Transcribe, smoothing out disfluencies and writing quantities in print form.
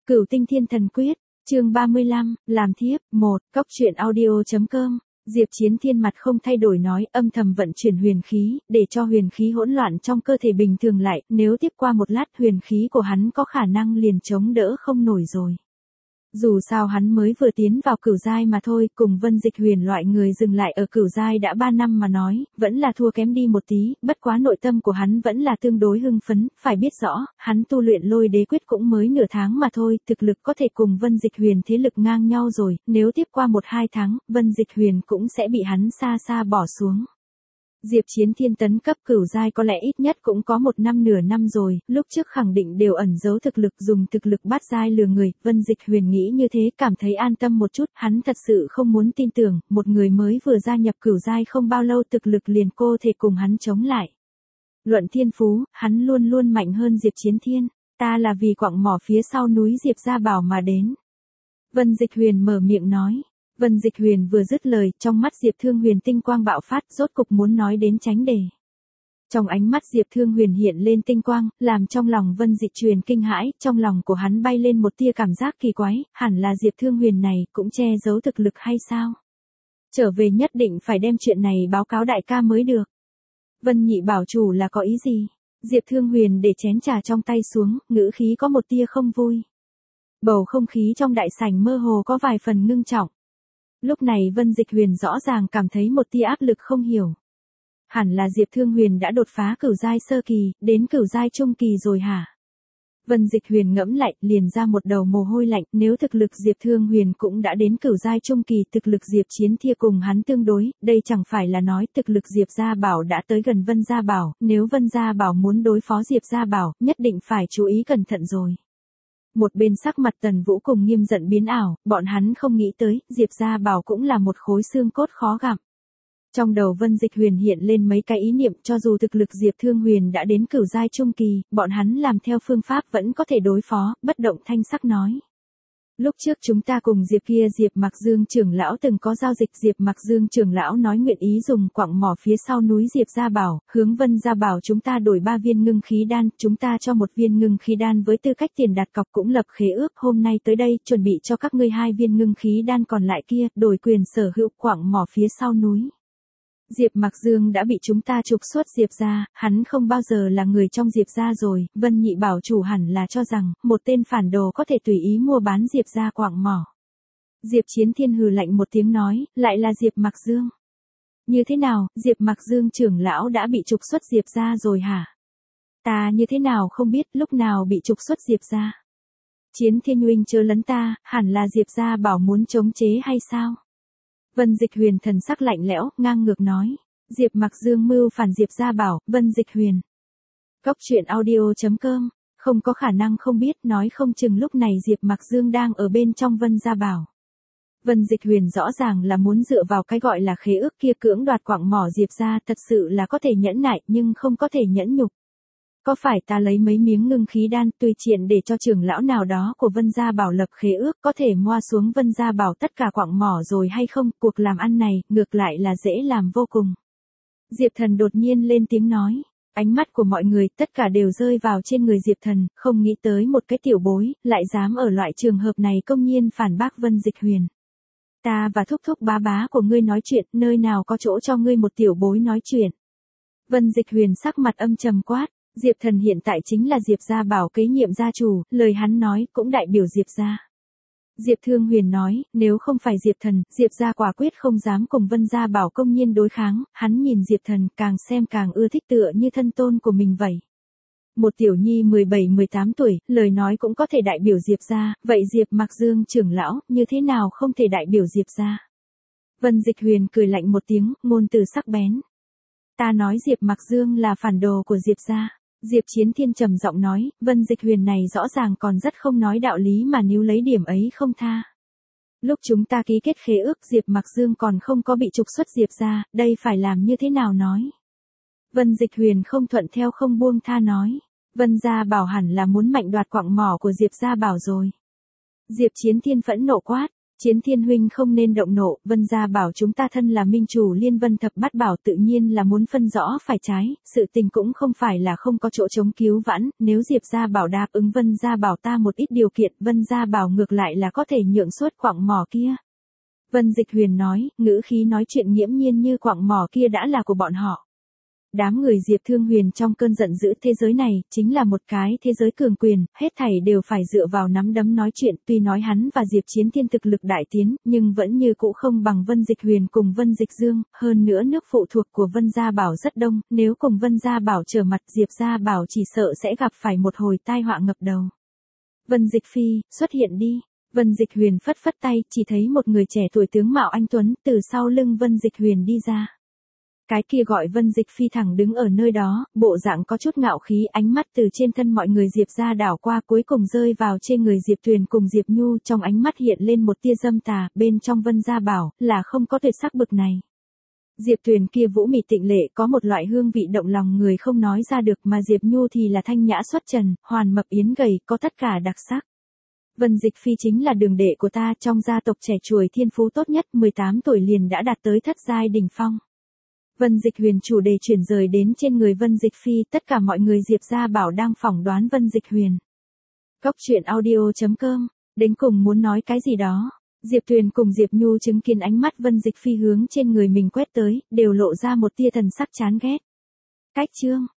Cửu Tinh Thiên Thần Quyết, chương 35, làm thiếp, 1, cóc truyện audio.com. Diệp Chiến Thiên mặt không thay đổi nói, âm thầm vận chuyển huyền khí, để cho huyền khí hỗn loạn trong cơ thể bình thường lại, nếu tiếp qua một lát huyền khí của hắn có khả năng liền chống đỡ không nổi rồi. Dù sao hắn mới vừa tiến vào cửu giai mà thôi, cùng Vân Dịch Huyền loại người dừng lại ở cửu giai đã 3 năm mà nói, vẫn là thua kém đi một tí, bất quá nội tâm của hắn vẫn là tương đối hưng phấn, phải biết rõ, hắn tu luyện Lôi Đế Quyết cũng mới nửa tháng mà thôi, thực lực có thể cùng Vân Dịch Huyền thế lực ngang nhau rồi, nếu tiếp qua 1-2 tháng, Vân Dịch Huyền cũng sẽ bị hắn xa xa bỏ xuống. Diệp Chiến Thiên tấn cấp cửu giai có lẽ ít nhất cũng có 1 năm nửa năm rồi, lúc trước khẳng định đều ẩn giấu thực lực, dùng thực lực bát giai lừa người, Vân Dịch Huyền nghĩ như thế cảm thấy an tâm một chút, hắn thật sự không muốn tin tưởng, một người mới vừa gia nhập cửu giai không bao lâu thực lực liền cô thể cùng hắn chống lại. Luận thiên phú, hắn luôn luôn mạnh hơn Diệp Chiến Thiên, ta là vì quặng mỏ phía sau núi Diệp Gia Bảo mà đến. Vân Dịch Huyền mở miệng nói. Vân Dịch Huyền vừa dứt lời, trong mắt Diệp Thương Huyền tinh quang bạo phát, rốt cục muốn nói đến tránh đề. Trong ánh mắt Diệp Thương Huyền hiện lên tinh quang, làm trong lòng Vân Dịch Huyền kinh hãi, trong lòng của hắn bay lên một tia cảm giác kỳ quái, hẳn là Diệp Thương Huyền này cũng che giấu thực lực hay sao? Trở về nhất định phải đem chuyện này báo cáo đại ca mới được. Vân Nhị bảo chủ là có ý gì? Diệp Thương Huyền để chén trà trong tay xuống, ngữ khí có một tia không vui. Bầu không khí trong đại sảnh mơ hồ có vài phần ngưng trọng. Lúc này Vân Dịch Huyền rõ ràng cảm thấy một tia áp lực không hiểu. Hẳn là Diệp Thương Huyền đã đột phá cửu giai sơ kỳ, đến cửu giai trung kỳ rồi hả? Vân Dịch Huyền ngẫm lại, liền ra một đầu mồ hôi lạnh, nếu thực lực Diệp Thương Huyền cũng đã đến cửu giai trung kỳ, thực lực Diệp Chiến Thiên cùng hắn tương đối, đây chẳng phải là nói thực lực Diệp Gia Bảo đã tới gần Vân Gia Bảo, nếu Vân Gia Bảo muốn đối phó Diệp Gia Bảo, nhất định phải chú ý cẩn thận rồi. Một bên sắc mặt Tần Vũ cùng Nghiêm giận biến ảo, bọn hắn không nghĩ tới, Diệp Gia Bảo cũng là một khối xương cốt khó gặm. Trong đầu Vân Dịch Huyền hiện lên mấy cái ý niệm, cho dù thực lực Diệp Thương Huyền đã đến cửu giai trung kỳ, bọn hắn làm theo phương pháp vẫn có thể đối phó, bất động thanh sắc nói. Lúc trước chúng ta cùng Diệp Mặc Dương trưởng lão từng có giao dịch, Diệp Mặc Dương trưởng lão nói nguyện ý dùng quặng mỏ phía sau núi Diệp Gia Bảo, hướng Vân Gia Bảo chúng ta đổi 3 viên ngưng khí đan, chúng ta cho 1 viên ngưng khí đan với tư cách tiền đặt cọc, cũng lập khế ước, hôm nay tới đây, chuẩn bị cho các ngươi 2 viên ngưng khí đan còn lại kia, đổi quyền sở hữu quặng mỏ phía sau núi. Diệp Mặc Dương đã bị chúng ta trục xuất Diệp gia, hắn không bao giờ là người trong Diệp gia rồi, Vân Nhị bảo chủ hẳn là cho rằng, một tên phản đồ có thể tùy ý mua bán Diệp gia quặng mỏ. Diệp Chiến Thiên hừ lạnh một tiếng nói, lại là Diệp Mặc Dương. Như thế nào, Diệp Mặc Dương trưởng lão đã bị trục xuất Diệp gia rồi hả? Ta như thế nào không biết, lúc nào bị trục xuất Diệp gia? Chiến Thiên huynh chớ lấn ta, hẳn là Diệp gia bảo muốn chống chế hay sao? Vân Dịch Huyền thần sắc lạnh lẽo, ngang ngược nói. Diệp Mặc Dương mưu phản Diệp Gia Bảo, Vân Dịch Huyền. Cóc truyện audio.com, không có khả năng không biết, nói không chừng lúc này Diệp Mặc Dương đang ở bên trong Vân Gia Bảo. Vân Dịch Huyền rõ ràng là muốn dựa vào cái gọi là khế ước kia cưỡng đoạt quặng mỏ Diệp gia, thật sự là có thể nhẫn nại nhưng không có thể nhẫn nhục. Có phải ta lấy mấy miếng ngưng khí đan tùy tiện để cho trưởng lão nào đó của Vân Gia Bảo lập khế ước có thể moa xuống Vân Gia Bảo tất cả quặng mỏ rồi hay không, cuộc làm ăn này, ngược lại là dễ làm vô cùng. Diệp Thần đột nhiên lên tiếng nói, ánh mắt của mọi người tất cả đều rơi vào trên người Diệp Thần, không nghĩ tới một cái tiểu bối, lại dám ở loại trường hợp này công nhiên phản bác Vân Dịch Huyền. Ta và thúc thúc bá bá của ngươi nói chuyện, nơi nào có chỗ cho ngươi một tiểu bối nói chuyện. Vân Dịch Huyền sắc mặt âm trầm quát. Diệp Thần hiện tại chính là Diệp Gia Bảo kế nhiệm gia chủ, lời hắn nói cũng đại biểu Diệp gia. Diệp Thương Huyền nói, nếu không phải Diệp Thần, Diệp gia quả quyết không dám cùng Vân Gia Bảo công nhiên đối kháng, hắn nhìn Diệp Thần càng xem càng ưa thích tựa như thân tôn của mình vậy. Một tiểu nhi 17-18 tuổi, lời nói cũng có thể đại biểu Diệp gia, vậy Diệp Mặc Dương trưởng lão, như thế nào không thể đại biểu Diệp gia? Vân Dịch Huyền cười lạnh một tiếng, ngôn từ sắc bén. Ta nói Diệp Mặc Dương là phản đồ của Diệp gia. Diệp Chiến Thiên trầm giọng nói, Vân Dịch Huyền này rõ ràng còn rất không nói đạo lý mà níu lấy điểm ấy không tha. Lúc chúng ta ký kết khế ước Diệp Mặc Dương còn không có bị trục xuất Diệp gia, đây phải làm như thế nào nói? Vân Dịch Huyền không thuận theo không buông tha nói, Vân Gia Bảo hẳn là muốn mạnh đoạt quặng mỏ của Diệp Gia Bảo rồi. Diệp Chiến Thiên phẫn nộ quát, Chiến Thiên huynh không nên động nộ, Vân gia bảo chúng ta thân là minh chủ Liên Vân thập bát bảo tự nhiên là muốn phân rõ phải trái, sự tình cũng không phải là không có chỗ chống cứu vãn, nếu Diệp gia bảo đáp ứng Vân gia bảo ta một ít điều kiện, Vân gia bảo ngược lại là có thể nhượng suốt quặng mỏ kia. Vân Dịch Huyền nói, ngữ khí nói chuyện nghiễm nhiên như quặng mỏ kia đã là của bọn họ. Đám người Diệp Thương Huyền trong cơn giận dữ, thế giới này chính là một cái thế giới cường quyền, hết thảy đều phải dựa vào nắm đấm nói chuyện, tuy nói hắn và Diệp Chiến Thiên thực lực đại tiến, nhưng vẫn như cũ không bằng Vân Dịch Huyền cùng Vân Dịch Dương, hơn nữa nước phụ thuộc của Vân gia bảo rất đông, nếu cùng Vân gia bảo trở mặt, Diệp gia bảo chỉ sợ sẽ gặp phải một hồi tai họa ngập đầu. Vân Dịch Phi, xuất hiện đi. Vân Dịch Huyền phất phất tay, chỉ thấy một người trẻ tuổi tướng mạo anh tuấn từ sau lưng Vân Dịch Huyền đi ra. Cái kia gọi Vân Dịch Phi thẳng đứng ở nơi đó, bộ dạng có chút ngạo khí, ánh mắt từ trên thân mọi người Diệp gia đảo qua cuối cùng rơi vào trên người Diệp Tuyền cùng Diệp Nhu, trong ánh mắt hiện lên một tia dâm tà, bên trong Vân gia bảo là không có tuyệt sắc bực này. Diệp Tuyền kia vũ mị tịnh lệ có một loại hương vị động lòng người không nói ra được, mà Diệp Nhu thì là thanh nhã xuất trần, hoàn mập yến gầy, có tất cả đặc sắc. Vân Dịch Phi chính là đường đệ của ta, trong gia tộc trẻ tuổi thiên phú tốt nhất, 18 tuổi liền đã đạt tới thất giai đỉnh phong. Vân Dịch Huyền chủ đề chuyển rời đến trên người Vân Dịch Phi, tất cả mọi người Diệp gia bảo đang phỏng đoán Vân Dịch Huyền. Góc truyện audio.com, đến cùng muốn nói cái gì đó. Diệp Tuyền cùng Diệp Nhu chứng kiến ánh mắt Vân Dịch Phi hướng trên người mình quét tới, đều lộ ra một tia thần sắc chán ghét. Cách chương